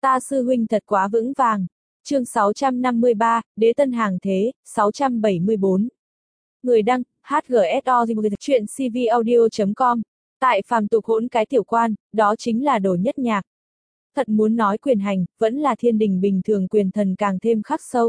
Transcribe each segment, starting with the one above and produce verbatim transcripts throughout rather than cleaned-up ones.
Ta sư huynh thật quá vững vàng. Chương sáu trăm năm mươi ba, Đế Tân Hàng Thế, sáu trăm bảy mươi bốn. Người đăng, hát giê ét o chuyện cvaudio chấm com. Tại phàm tục hỗn cái tiểu quan, đó chính là đồ nhất nhạc. Thật muốn nói quyền hành, vẫn là thiên đình bình thường quyền thần càng thêm khắc sâu.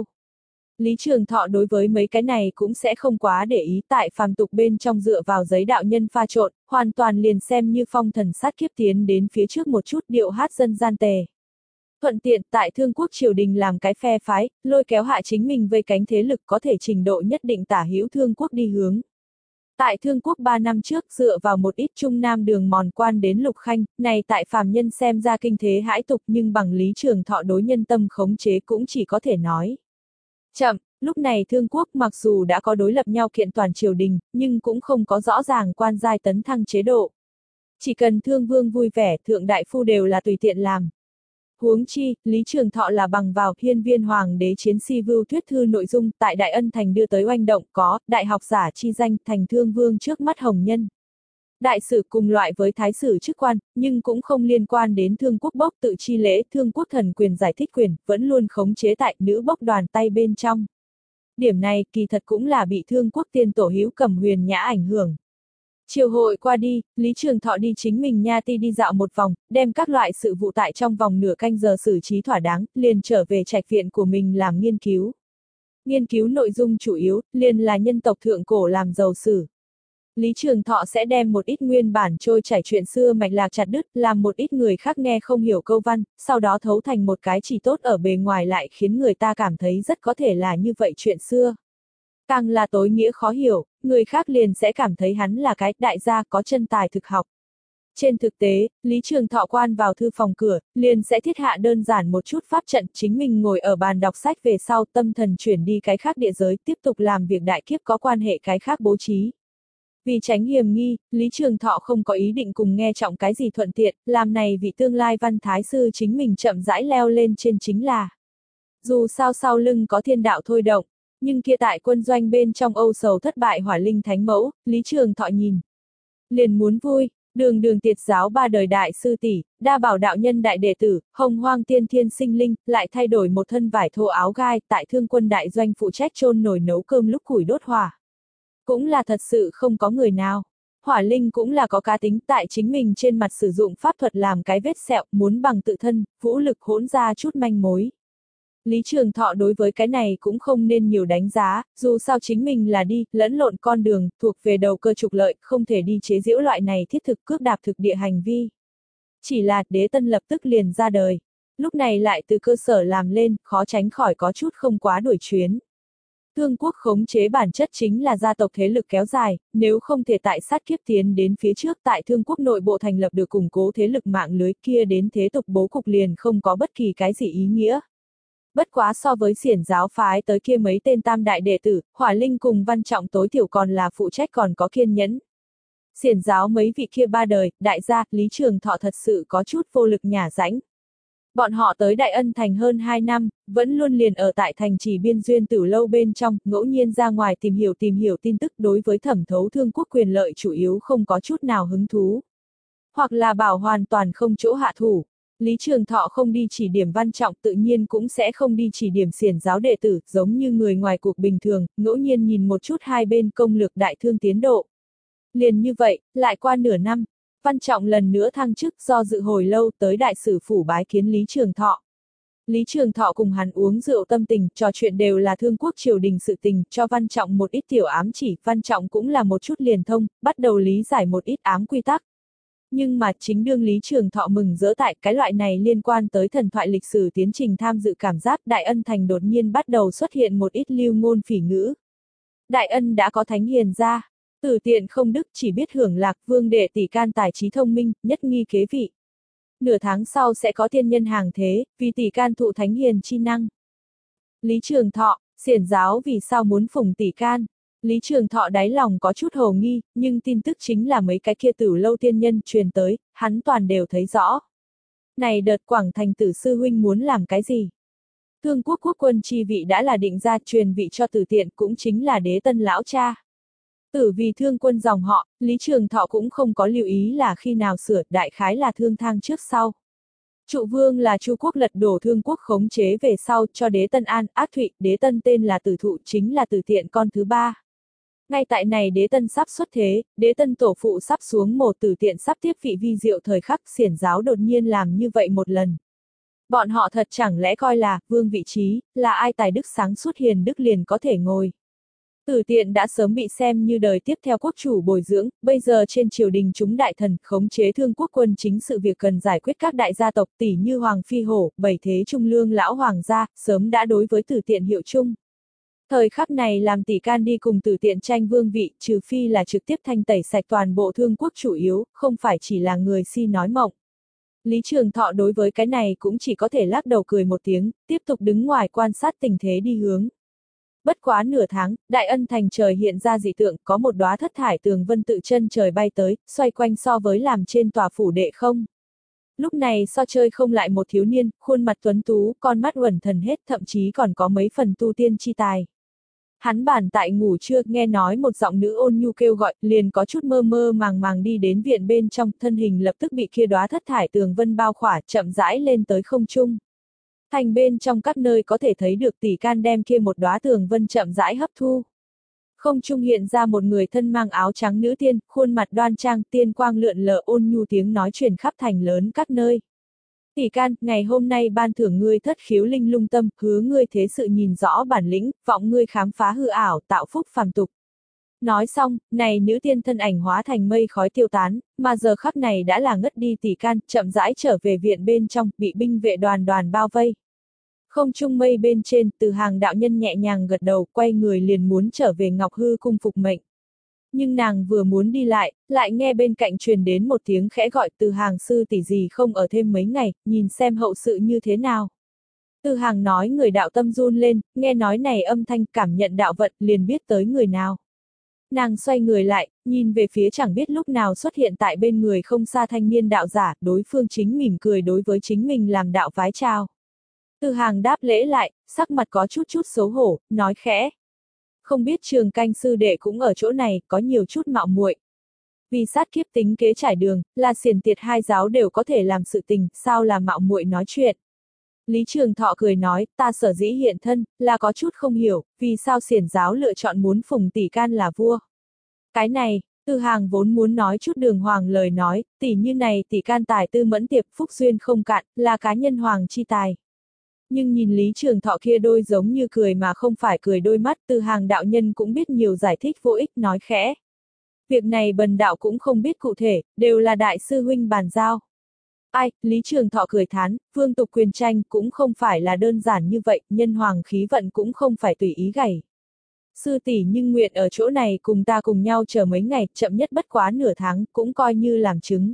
Lý Trường Thọ đối với mấy cái này cũng sẽ không quá để ý, tại phàm tục bên trong dựa vào giấy đạo nhân pha trộn, hoàn toàn liền xem như phong thần sát kiếp tiến đến phía trước một chút điệu hát dân gian tề. Thuận tiện tại Thương Quốc triều đình làm cái phe phái, lôi kéo hạ chính mình vây cánh thế lực có thể trình độ nhất định tả hữu Thương Quốc đi hướng. Tại Thương Quốc ba năm trước dựa vào một ít trung nam đường mòn quan đến Lục Khanh, này tại phàm nhân xem ra kinh thế hãi tục nhưng bằng Lý Trường Thọ đối nhân tâm khống chế cũng chỉ có thể nói. Chậm, lúc này Thương Quốc mặc dù đã có đối lập nhau kiện toàn triều đình, nhưng cũng không có rõ ràng quan giai tấn thăng chế độ. Chỉ cần Thương Vương vui vẻ, thượng đại phu đều là tùy tiện làm. Huống chi, Lý Trường Thọ là bằng vào Hiên Viên Hoàng đế chiến si vưu thuyết thư nội dung tại Đại Ân Thành đưa tới oanh động có, đại học giả chi danh thành Thương Vương trước mắt hồng nhân. Đại sử cùng loại với thái sử chức quan, nhưng cũng không liên quan đến Thương Quốc bốc tự chi lễ, Thương Quốc thần quyền giải thích quyền, vẫn luôn khống chế tại nữ bốc đoàn tay bên trong. Điểm này kỳ thật cũng là bị Thương Quốc tiên tổ Hữu Cẩm Huyền Nhã ảnh hưởng. Triều hội qua đi, Lý Trường Thọ đi chính mình nha ti đi dạo một vòng, đem các loại sự vụ tại trong vòng nửa canh giờ xử trí thỏa đáng, liền trở về trạch viện của mình làm nghiên cứu. Nghiên cứu nội dung chủ yếu, liền là nhân tộc thượng cổ làm giàu sử. Lý Trường Thọ sẽ đem một ít nguyên bản trôi chảy chuyện xưa mạch lạc chặt đứt, làm một ít người khác nghe không hiểu câu văn, sau đó thấu thành một cái chỉ tốt ở bề ngoài lại khiến người ta cảm thấy rất có thể là như vậy chuyện xưa. Càng là tối nghĩa khó hiểu, người khác liền sẽ cảm thấy hắn là cái đại gia có chân tài thực học. Trên thực tế, Lý Trường Thọ quan vào thư phòng cửa, liền sẽ thiết hạ đơn giản một chút pháp trận, chính mình ngồi ở bàn đọc sách về sau tâm thần chuyển đi cái khác địa giới, tiếp tục làm việc đại kiếp có quan hệ cái khác bố trí. Vì tránh hiềm nghi, Lý Trường Thọ không có ý định cùng nghe trọng cái gì thuận tiện, làm này vị tương lai văn thái sư chính mình chậm rãi leo lên trên chính là. Dù sao sau lưng có thiên đạo thôi động, nhưng kia tại quân doanh bên trong âu sầu thất bại hỏa linh thánh mẫu, Lý Trường Thọ nhìn. Liền muốn vui, đường đường tiệt giáo ba đời đại sư tỷ, đa bảo đạo nhân đại đệ tử, hồng hoang tiên thiên sinh linh, lại thay đổi một thân vải thô áo gai tại Thương Quân đại doanh phụ trách chôn nồi nấu cơm lúc củi đốt hỏa. Cũng là thật sự không có người nào. Hỏa linh cũng là có cá tính tại chính mình trên mặt sử dụng pháp thuật làm cái vết sẹo, muốn bằng tự thân, vũ lực hỗn ra chút manh mối. Lý Trường Thọ đối với cái này cũng không nên nhiều đánh giá, dù sao chính mình là đi, lẫn lộn con đường, thuộc về đầu cơ trục lợi, không thể đi chế giễu loại này thiết thực cước đạp thực địa hành vi. Chỉ là, Đế Tân lập tức liền ra đời. Lúc này lại từ cơ sở làm lên, khó tránh khỏi có chút không quá đuổi chuyến. Thương Quốc khống chế bản chất chính là gia tộc thế lực kéo dài, nếu không thể tại sát kiếp tiến đến phía trước tại Thương Quốc nội bộ thành lập được củng cố thế lực mạng lưới kia đến thế tục bố cục liền không có bất kỳ cái gì ý nghĩa. Bất quá so với xiển giáo phái tới kia mấy tên tam đại đệ tử, Hỏa Linh cùng Văn Trọng tối thiểu còn là phụ trách còn có kiên nhẫn. Xiển giáo mấy vị kia ba đời, đại gia, Lý Trường Thọ thật sự có chút vô lực nhả rãnh. Bọn họ tới Đại Ân Thành hơn hai năm, vẫn luôn liền ở tại thành trì biên duyên tử lâu bên trong, ngẫu nhiên ra ngoài tìm hiểu tìm hiểu tin tức đối với thẩm thấu Thương Quốc quyền lợi chủ yếu không có chút nào hứng thú. Hoặc là bảo hoàn toàn không chỗ hạ thủ. Lý Trường Thọ không đi chỉ điểm Văn Trọng tự nhiên cũng sẽ không đi chỉ điểm xiển giáo đệ tử, giống như người ngoài cuộc bình thường, ngẫu nhiên nhìn một chút hai bên công lược đại thương tiến độ. Liền như vậy, lại qua nửa năm, Văn Trọng lần nữa thăng chức do dự hồi lâu tới đại sử phủ bái kiến Lý Trường Thọ. Lý Trường Thọ cùng hắn uống rượu tâm tình, trò chuyện đều là Thương Quốc triều đình sự tình, cho Văn Trọng một ít tiểu ám chỉ, Văn Trọng cũng là một chút liền thông, bắt đầu lý giải một ít ám quy tắc. Nhưng mà chính đương Lý Trường Thọ mừng rỡ tại cái loại này liên quan tới thần thoại lịch sử tiến trình tham dự cảm giác Đại Ân Thành đột nhiên bắt đầu xuất hiện một ít lưu ngôn phỉ ngữ. Đại Ân đã có thánh hiền ra, tử tiện không đức chỉ biết hưởng lạc vương đệ tỷ can tài trí thông minh, nhất nghi kế vị. Nửa tháng sau sẽ có thiên nhân hàng thế, vì tỷ can thụ thánh hiền chi năng. Lý Trường Thọ, xiển giáo vì sao muốn phụng tỷ can? Lý Trường Thọ đáy lòng có chút hồ nghi, nhưng tin tức chính là mấy cái kia tử lâu tiên nhân truyền tới, hắn toàn đều thấy rõ. Này đợt Quảng Thành tử sư huynh muốn làm cái gì? Thương Quốc quốc quân chi vị đã là định ra truyền vị cho tử tiện cũng chính là Đế Tân lão cha. Tử vì thương quân dòng họ, Lý Trường Thọ cũng không có lưu ý là khi nào sửa, đại khái là thương thang trước sau. Trụ vương là Chu quốc lật đổ Thương quốc khống chế về sau cho đế Tân An, ác thụy, đế Tân tên là Tử Thụ chính là Tử Tiện con thứ ba. Ngay tại này đế Tân sắp xuất thế, đế Tân tổ phụ sắp xuống mồ, Tử Tiện sắp tiếp vị vi diệu thời khắc, xiển giáo đột nhiên làm như vậy một lần. Bọn họ thật chẳng lẽ coi là, vương vị trí, là ai tài đức sáng suốt hiền đức liền có thể ngồi. Tử Tiện đã sớm bị xem như đời tiếp theo quốc chủ bồi dưỡng, bây giờ trên triều đình chúng đại thần, khống chế Thương quốc quân chính sự việc cần giải quyết các đại gia tộc tỷ như Hoàng Phi Hổ, bảy thế trung lương lão hoàng gia, sớm đã đối với Tử Tiện hiệu chung. Thời khắc này làm tỷ can đi cùng Tử Tiện tranh vương vị, trừ phi là trực tiếp thanh tẩy sạch toàn bộ Thương quốc chủ yếu, không phải chỉ là người si nói mộng. Lý Trường Thọ đối với cái này cũng chỉ có thể lắc đầu cười một tiếng, tiếp tục đứng ngoài quan sát tình thế đi hướng. Bất quá nửa tháng, Đại Ân thành trời hiện ra dị tượng, có một đóa thất thải tường vân tự chân trời bay tới, xoay quanh so với làm trên tòa phủ đệ không. Lúc này so chơi không lại một thiếu niên, khuôn mặt tuấn tú, con mắt uẩn thần hết, thậm chí còn có mấy phần tu tiên chi tài. Hắn bản tại ngủ trưa, nghe nói một giọng nữ ôn nhu kêu gọi, liền có chút mơ mơ màng màng đi đến viện bên trong, thân hình lập tức bị kia đóa thất thải tường vân bao khỏa, chậm rãi lên tới không trung. Thành bên trong các nơi có thể thấy được tỷ can đem kia một đóa tường vân chậm rãi hấp thu. Không trung hiện ra một người thân mang áo trắng nữ tiên, khuôn mặt đoan trang, tiên quang lượn lờ, ôn nhu tiếng nói truyền khắp thành lớn các nơi. Tỷ can, ngày hôm nay ban thưởng ngươi thất khiếu linh lung tâm, hứa ngươi thế sự nhìn rõ bản lĩnh, vọng ngươi khám phá hư ảo, tạo phúc phàm tục. Nói xong, này nữ tiên thân ảnh hóa thành mây khói tiêu tán, mà giờ khắc này đã là ngất đi tỷ can, chậm rãi trở về viện bên trong, bị binh vệ đoàn đoàn bao vây. Không trung mây bên trên, Từ Hàng đạo nhân nhẹ nhàng gật đầu, quay người liền muốn trở về Ngọc Hư cung phục mệnh. Nhưng nàng vừa muốn đi lại, lại nghe bên cạnh truyền đến một tiếng khẽ gọi, Từ Hàng sư tỷ gì không ở thêm mấy ngày, nhìn xem hậu sự như thế nào. Từ Hàng nói người đạo tâm run lên, nghe nói này âm thanh cảm nhận đạo vận, liền biết tới người nào. Nàng xoay người lại, nhìn về phía chẳng biết lúc nào xuất hiện tại bên người không xa thanh niên đạo giả, đối phương chính mỉm cười đối với chính mình làm đạo vái chào. Từ Hàng đáp lễ lại, sắc mặt có chút chút xấu hổ, nói khẽ. Không biết Trường Canh sư đệ cũng ở chỗ này, có nhiều chút mạo muội. Vì sát kiếp tính kế trải đường, là xiển tiệt hai giáo đều có thể làm sự tình, sao là mạo muội nói chuyện. Lý Trường Thọ cười nói, ta sở dĩ hiện thân, là có chút không hiểu, vì sao xiển giáo lựa chọn muốn phùng tỷ can là vua. Cái này, Từ Hàng vốn muốn nói chút đường hoàng lời nói, tỷ như này tỷ can tài tư mẫn tiệp phúc duyên không cạn, là cá nhân hoàng chi tài. Nhưng nhìn Lý Trường Thọ kia đôi giống như cười mà không phải cười đôi mắt, Từ Hàng đạo nhân cũng biết nhiều giải thích vô ích, nói khẽ. Việc này bần đạo cũng không biết cụ thể, đều là đại sư huynh bàn giao. Ai, Lý Trường Thọ cười thán, vương tục quyền tranh cũng không phải là đơn giản như vậy, nhân hoàng khí vận cũng không phải tùy ý gảy. Sư tỷ nhưng nguyện ở chỗ này cùng ta cùng nhau chờ mấy ngày, chậm nhất bất quá nửa tháng, cũng coi như làm chứng.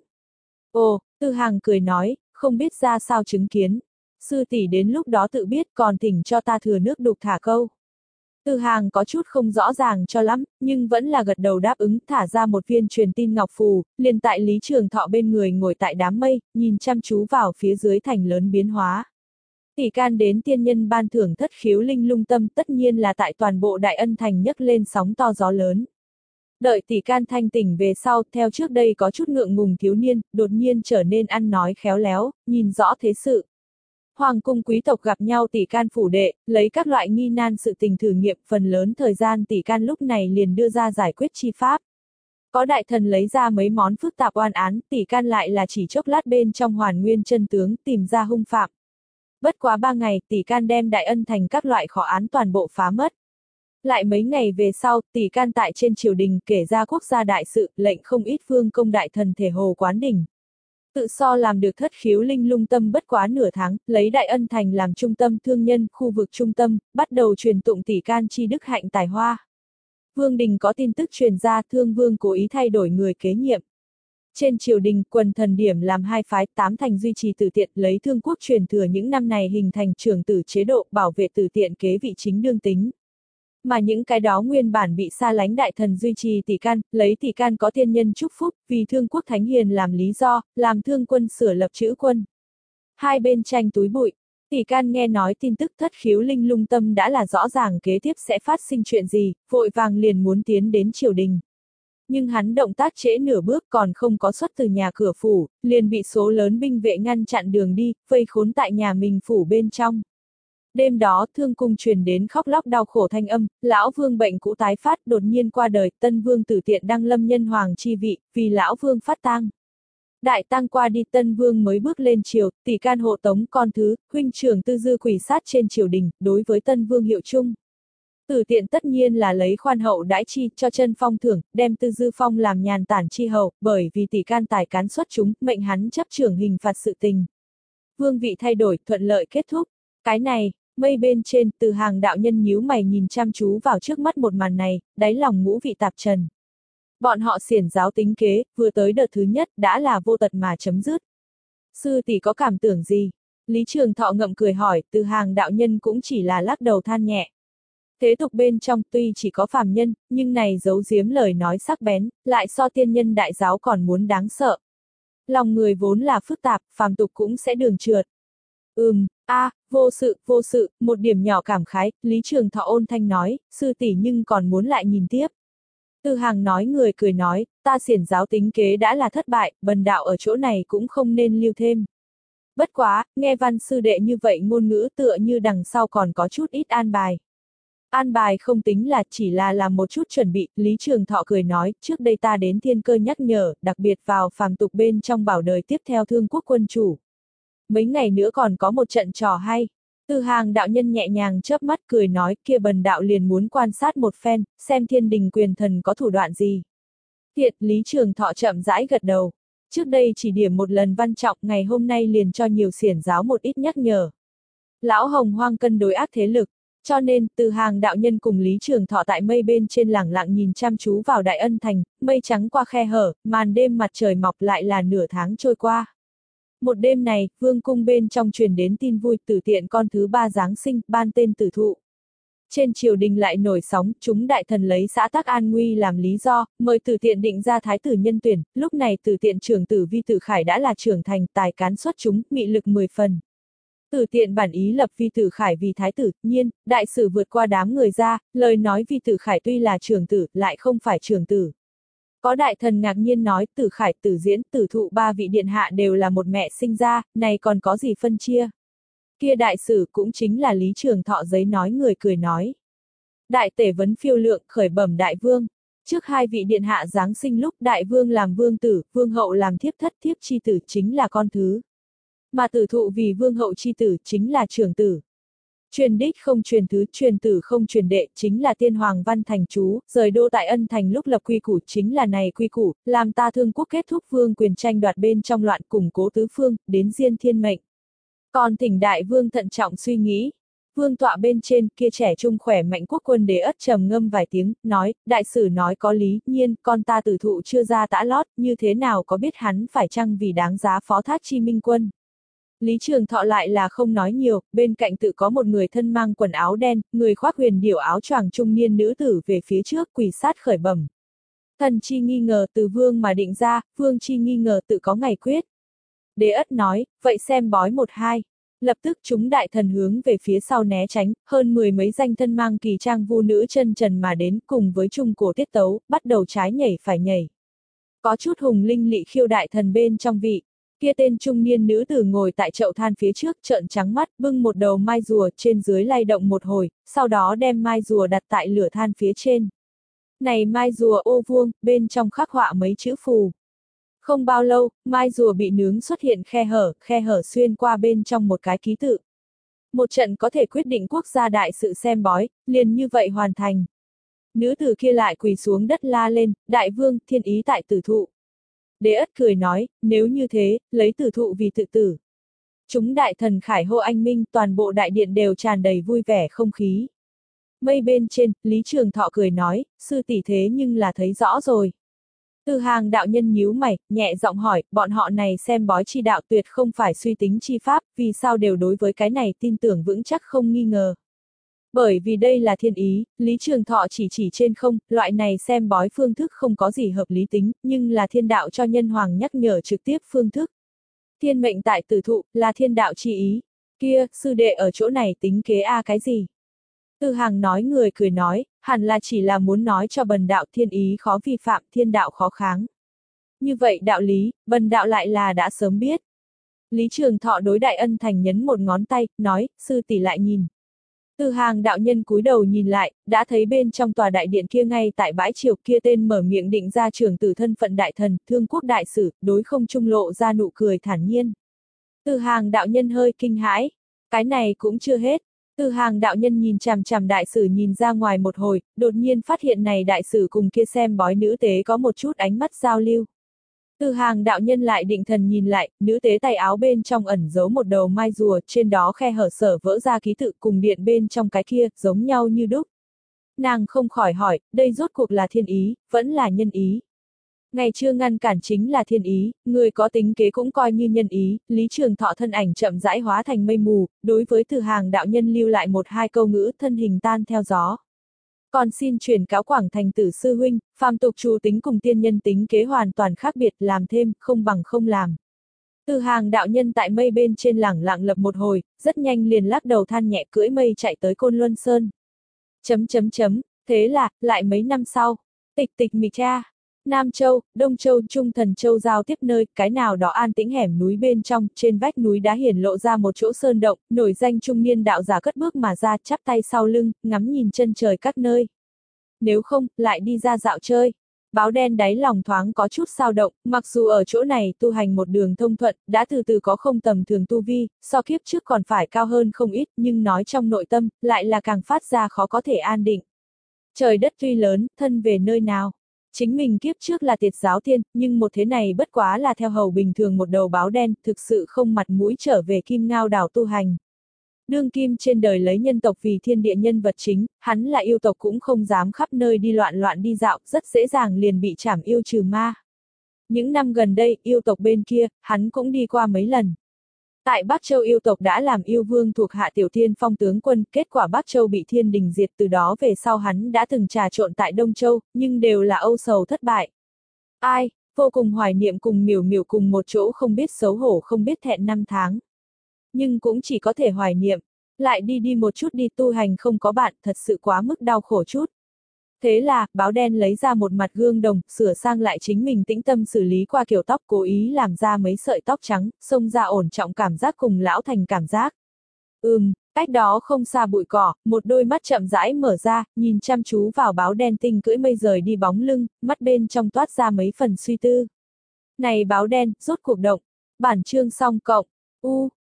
Ồ, Từ Hàng cười nói, không biết ra sao chứng kiến. Sư tỷ đến lúc đó tự biết, còn thỉnh cho ta thừa nước đục thả câu. Từ Hàng có chút không rõ ràng cho lắm, nhưng vẫn là gật đầu đáp ứng, thả ra một viên truyền tin ngọc phù, liền tại Lý Trường Thọ bên người ngồi tại đám mây, nhìn chăm chú vào phía dưới thành lớn biến hóa. Tỷ can đến tiên nhân ban thưởng thất khiếu linh lung tâm, tất nhiên là tại toàn bộ Đại Ân thành nhấc lên sóng to gió lớn. Đợi tỷ can thanh tỉnh về sau, theo trước đây có chút ngượng ngùng thiếu niên, đột nhiên trở nên ăn nói khéo léo, nhìn rõ thế sự. Hoàng cung quý tộc gặp nhau tỷ can phủ đệ, lấy các loại nghi nan sự tình thử nghiệm, phần lớn thời gian tỷ can lúc này liền đưa ra giải quyết chi pháp. Có đại thần lấy ra mấy món phức tạp oan án, tỷ can lại là chỉ chốc lát bên trong hoàn nguyên chân tướng, tìm ra hung phạm. Bất quá ba ngày, tỷ can đem Đại Ân thành các loại khó án toàn bộ phá mất. Lại mấy ngày về sau, tỷ can tại trên triều đình kể ra quốc gia đại sự, lệnh không ít vương công đại thần thể hồ quán đỉnh. Tự so làm được thất khiếu linh lung tâm bất quá nửa tháng, lấy Đại Ân thành làm trung tâm thương nhân, khu vực trung tâm, bắt đầu truyền tụng tỷ can chi đức hạnh tài hoa. Vương đình có tin tức truyền ra, thương vương cố ý thay đổi người kế nhiệm. Trên triều đình, quần thần điểm làm hai phái, tám thành duy trì tử tiện, lấy Thương quốc truyền thừa những năm này hình thành trưởng tử chế độ, bảo vệ tử tiện kế vị chính đương tính. Mà những cái đó nguyên bản bị xa lánh đại thần duy trì tỷ can, lấy tỷ can có thiên nhân chúc phúc, vì Thương quốc thánh hiền làm lý do, làm Thương quân sửa lập chữ quân. Hai bên tranh túi bụi. Tỷ can nghe nói tin tức thất khiếu linh lung tâm đã là rõ ràng kế tiếp sẽ phát sinh chuyện gì, vội vàng liền muốn tiến đến triều đình. Nhưng hắn động tác trễ nửa bước còn không có xuất từ nhà cửa phủ, liền bị số lớn binh vệ ngăn chặn đường đi, vây khốn tại nhà mình phủ bên trong. Đêm đó, thương cung truyền đến khóc lóc đau khổ thanh âm, lão vương bệnh cũ tái phát đột nhiên qua đời, tân vương tử tiện đăng lâm nhân hoàng chi vị, vì lão vương phát tang. Đại tang qua đi tân vương mới bước lên triều, tỷ can hộ tống con thứ, huynh trưởng tư dư quỷ sát trên triều đình, đối với tân vương hiệu chung. Tử tiện tất nhiên là lấy khoan hậu đãi chi cho chân phong thưởng, đem tư dư phong làm nhàn tản chi hậu, bởi vì tỷ can tài cán xuất chúng, mệnh hắn chấp trưởng hình phạt sự tình. Vương vị thay đổi, thuận lợi kết thúc. Cái này, mây bên trên, Từ Hàng đạo nhân nhíu mày nhìn chăm chú vào trước mắt một màn này, đáy lòng ngũ vị tạp trần. Bọn họ xiển giáo tính kế, vừa tới đợt thứ nhất, đã là vô tật mà chấm dứt. Sư tỷ có cảm tưởng gì? Lý Trường Thọ ngậm cười hỏi, Từ Hàng đạo nhân cũng chỉ là lắc đầu than nhẹ. Thế tục bên trong tuy chỉ có phàm nhân, nhưng này giấu giếm lời nói sắc bén, lại so tiên nhân đại giáo còn muốn đáng sợ. Lòng người vốn là phức tạp, phàm tục cũng sẽ đường trượt. Ừm, a, à, vô sự, vô sự, một điểm nhỏ cảm khái, Lý Trường Thọ ôn thanh nói, sư tỷ nhưng còn muốn lại nhìn tiếp. Từ Hàng nói người cười nói, ta xiển giáo tính kế đã là thất bại, bần đạo ở chỗ này cũng không nên lưu thêm. Bất quá, nghe văn sư đệ như vậy ngôn ngữ tựa như đằng sau còn có chút ít an bài. An bài không tính là chỉ là làm một chút chuẩn bị, Lý Trường Thọ cười nói, trước đây ta đến thiên cơ nhắc nhở, đặc biệt vào phàm tục bên trong bảo đời tiếp theo thương quốc quân chủ. Mấy ngày nữa còn có một trận trò hay. Từ Hàng đạo nhân nhẹ nhàng chớp mắt cười nói, kia bần đạo liền muốn quan sát một phen, xem thiên đình quyền thần có thủ đoạn gì. Thiệt, Lý Trường Thọ chậm rãi gật đầu. Trước đây chỉ điểm một lần văn trọng, ngày hôm nay liền cho nhiều xiển giáo một ít nhắc nhở. Lão Hồng Hoang cân đối ác thế lực. Cho nên, Từ Hàng đạo nhân cùng Lý Trường Thọ tại mây bên trên lẳng lặng nhìn chăm chú vào Đại Ân Thành, mây trắng qua khe hở, màn đêm mặt trời mọc lại là nửa tháng trôi qua. Một đêm này, vương cung bên trong truyền đến tin vui, Tử tiện con thứ ba Giáng sinh, ban tên Tử thụ. Trên triều đình lại nổi sóng, chúng đại thần lấy xã tắc an nguy làm lý do, mời Tử tiện định ra thái tử nhân tuyển, lúc này Tử tiện trưởng tử Vi Tử Khải đã là trưởng thành, tài cán xuất chúng, mị lực mười phần. Tử tiện bản ý lập Vi Tử Khải vì thái tử, nhiên, đại sử vượt qua đám người ra, lời nói Vi Tử Khải tuy là trưởng tử, lại không phải trưởng tử. Có đại thần ngạc nhiên nói, Tử Khải, Tử Diễn, Tử Thụ ba vị điện hạ đều là một mẹ sinh ra, này còn có gì phân chia. Kia đại sử cũng chính là Lý Trường Thọ giấy nói người cười nói. Đại tể vấn phiêu lượng, khởi bẩm đại vương. Trước hai vị điện hạ giáng sinh lúc đại vương làm vương tử, vương hậu làm thiếp thất, thiếp chi tử chính là con thứ. Mà Tử Thụ vì vương hậu chi tử chính là trưởng tử. Truyền đích không truyền thứ, truyền tử không truyền đệ, chính là tiên hoàng văn thành chú, rời đô tại Ân Thành lúc lập quy củ chính là này quy củ, làm ta thương quốc kết thúc vương quyền tranh đoạt bên trong loạn củng cố tứ phương, đến diên thiên mệnh. Còn thỉnh đại vương thận trọng suy nghĩ. Vương tọa bên trên kia trẻ trung khỏe mạnh quốc quân Đế Ất trầm ngâm vài tiếng, nói, đại sử nói có lý, nhiên, con ta Tử Thụ chưa ra tã lót, như thế nào có biết hắn phải chăng vì đáng giá phó thác chi minh quân. Lý Trường Thọ lại là không nói nhiều, bên cạnh tự có một người thân mang quần áo đen, người khoác huyền điểu áo choàng trung niên nữ tử về phía trước quỳ sát khởi bẩm. Thần chi nghi ngờ từ vương mà định ra, vương chi nghi ngờ tự có ngày quyết. Đế Ất nói, vậy xem bói một hai. Lập tức chúng đại thần hướng về phía sau né tránh, hơn mười mấy danh thân mang kỳ trang vu nữ chân trần mà đến cùng với trung cổ tiết tấu, bắt đầu trái nhảy phải nhảy. Có chút hùng linh lị khiêu đại thần bên trong vị. Kia tên trung niên nữ tử ngồi tại chậu than phía trước trợn trắng mắt bưng một đầu mai rùa trên dưới lay động một hồi, sau đó đem mai rùa đặt tại lửa than phía trên. Này mai rùa ô vuông, bên trong khắc họa mấy chữ phù. Không bao lâu, mai rùa bị nướng xuất hiện khe hở, khe hở xuyên qua bên trong một cái ký tự. Một trận có thể quyết định quốc gia đại sự xem bói, liền như vậy hoàn thành. Nữ tử kia lại quỳ xuống đất la lên, đại vương, thiên ý tại Tử Thụ. Đế Ất cười nói, nếu như thế, lấy Tử Thụ vì tự tử. Chúng đại thần khải hô anh minh, toàn bộ đại điện đều tràn đầy vui vẻ không khí. Mây bên trên, Lý Trường Thọ cười nói, sư tỷ thế nhưng là thấy rõ rồi. Từ Hàng đạo nhân nhíu mày, nhẹ giọng hỏi, bọn họ này xem bói chi đạo tuyệt không phải suy tính chi pháp, vì sao đều đối với cái này tin tưởng vững chắc không nghi ngờ. Bởi vì đây là thiên ý, Lý Trường Thọ chỉ chỉ trên không, loại này xem bói phương thức không có gì hợp lý tính, nhưng là thiên đạo cho nhân hoàng nhắc nhở trực tiếp phương thức. Thiên mệnh tại Tử Thụ, là thiên đạo chi ý. Kia, sư đệ ở chỗ này tính kế a cái gì? Tư Hàng nói người cười nói, hẳn là chỉ là muốn nói cho bần đạo thiên ý khó vi phạm, thiên đạo khó kháng. Như vậy đạo lý, bần đạo lại là đã sớm biết. Lý Trường Thọ đối Đại Ân Thành nhấn một ngón tay, nói, sư tỷ lại nhìn. Tư Hàng đạo nhân cúi đầu nhìn lại, đã thấy bên trong tòa đại điện kia ngay tại bãi triều kia tên mở miệng định ra trưởng tử thân phận đại thần, thương quốc đại sử, đối không trung lộ ra nụ cười thản nhiên. Tư Hàng đạo nhân hơi kinh hãi, cái này cũng chưa hết. Tư Hàng đạo nhân nhìn chằm chằm đại sử nhìn ra ngoài một hồi, đột nhiên phát hiện này đại sử cùng kia xem bói nữ tế có một chút ánh mắt giao lưu. Tư Hàng đạo nhân lại định thần nhìn lại, nữ tế tay áo bên trong ẩn giấu một đầu mai rùa, trên đó khe hở sở vỡ ra ký tự cùng điện bên trong cái kia, giống nhau như đúc. Nàng không khỏi hỏi, đây rốt cuộc là thiên ý, vẫn là nhân ý. Ngày chưa ngăn cản chính là thiên ý, người có tính kế cũng coi như nhân ý, Lý Trường Thọ thân ảnh chậm rãi hóa thành mây mù, đối với Tư Hàng đạo nhân lưu lại một hai câu ngữ thân hình tan theo gió. Còn xin truyền cáo Quảng Thành tử sư huynh, phàm tục chủ tính cùng tiên nhân tính kế hoàn toàn khác biệt, làm thêm, không bằng không làm. Tư Hàng đạo nhân tại mây bên trên lẳng lặng lập một hồi, rất nhanh liền lắc đầu than nhẹ cưỡi mây chạy tới Côn Luân Sơn. Chấm chấm chấm, thế là, lại mấy năm sau, tịch tịch mịch cha. Nam Châu, Đông Châu, Trung Thần Châu giao tiếp nơi, cái nào đó an tĩnh hẻm núi bên trong, trên vách núi đá hiển lộ ra một chỗ sơn động, nổi danh trung niên đạo giả cất bước mà ra, chắp tay sau lưng, ngắm nhìn chân trời các nơi. Nếu không, lại đi ra dạo chơi. Báo đen đáy lòng thoáng có chút sao động, mặc dù ở chỗ này tu hành một đường thông thuận, đã từ từ có không tầm thường tu vi, so kiếp trước còn phải cao hơn không ít, nhưng nói trong nội tâm, lại là càng phát ra khó có thể an định. Trời đất tuy lớn, thân về nơi nào? Chính mình kiếp trước là tiệt giáo tiên, nhưng một thế này bất quá là theo hầu bình thường một đầu báo đen, thực sự không mặt mũi trở về Kim Ngao đảo tu hành. Đương kim trên đời lấy nhân tộc vì thiên địa nhân vật chính, hắn là yêu tộc cũng không dám khắp nơi đi loạn loạn đi dạo, rất dễ dàng liền bị trảm yêu trừ ma. Những năm gần đây, yêu tộc bên kia, hắn cũng đi qua mấy lần. Tại Bắc Châu yêu tộc đã làm yêu vương thuộc hạ Tiểu Thiên Phong tướng quân, kết quả Bắc Châu bị thiên đình diệt, từ đó về sau hắn đã từng trà trộn tại Đông Châu, nhưng đều là âu sầu thất bại. Ai, vô cùng hoài niệm cùng miểu miểu cùng một chỗ không biết xấu hổ không biết thẹn năm tháng. Nhưng cũng chỉ có thể hoài niệm, lại đi đi một chút đi tu hành không có bạn, thật sự quá mức đau khổ chút. Thế là, báo đen lấy ra một mặt gương đồng, sửa sang lại chính mình tĩnh tâm xử lý qua kiểu tóc, cố ý làm ra mấy sợi tóc trắng, xông ra ổn trọng cảm giác cùng lão thành cảm giác. Ừm, cách đó không xa bụi cỏ, một đôi mắt chậm rãi mở ra, nhìn chăm chú vào báo đen tinh cưỡi mây rời đi bóng lưng, mắt bên trong toát ra mấy phần suy tư. Này báo đen, rốt cuộc động. Bản chương xong cộng. U.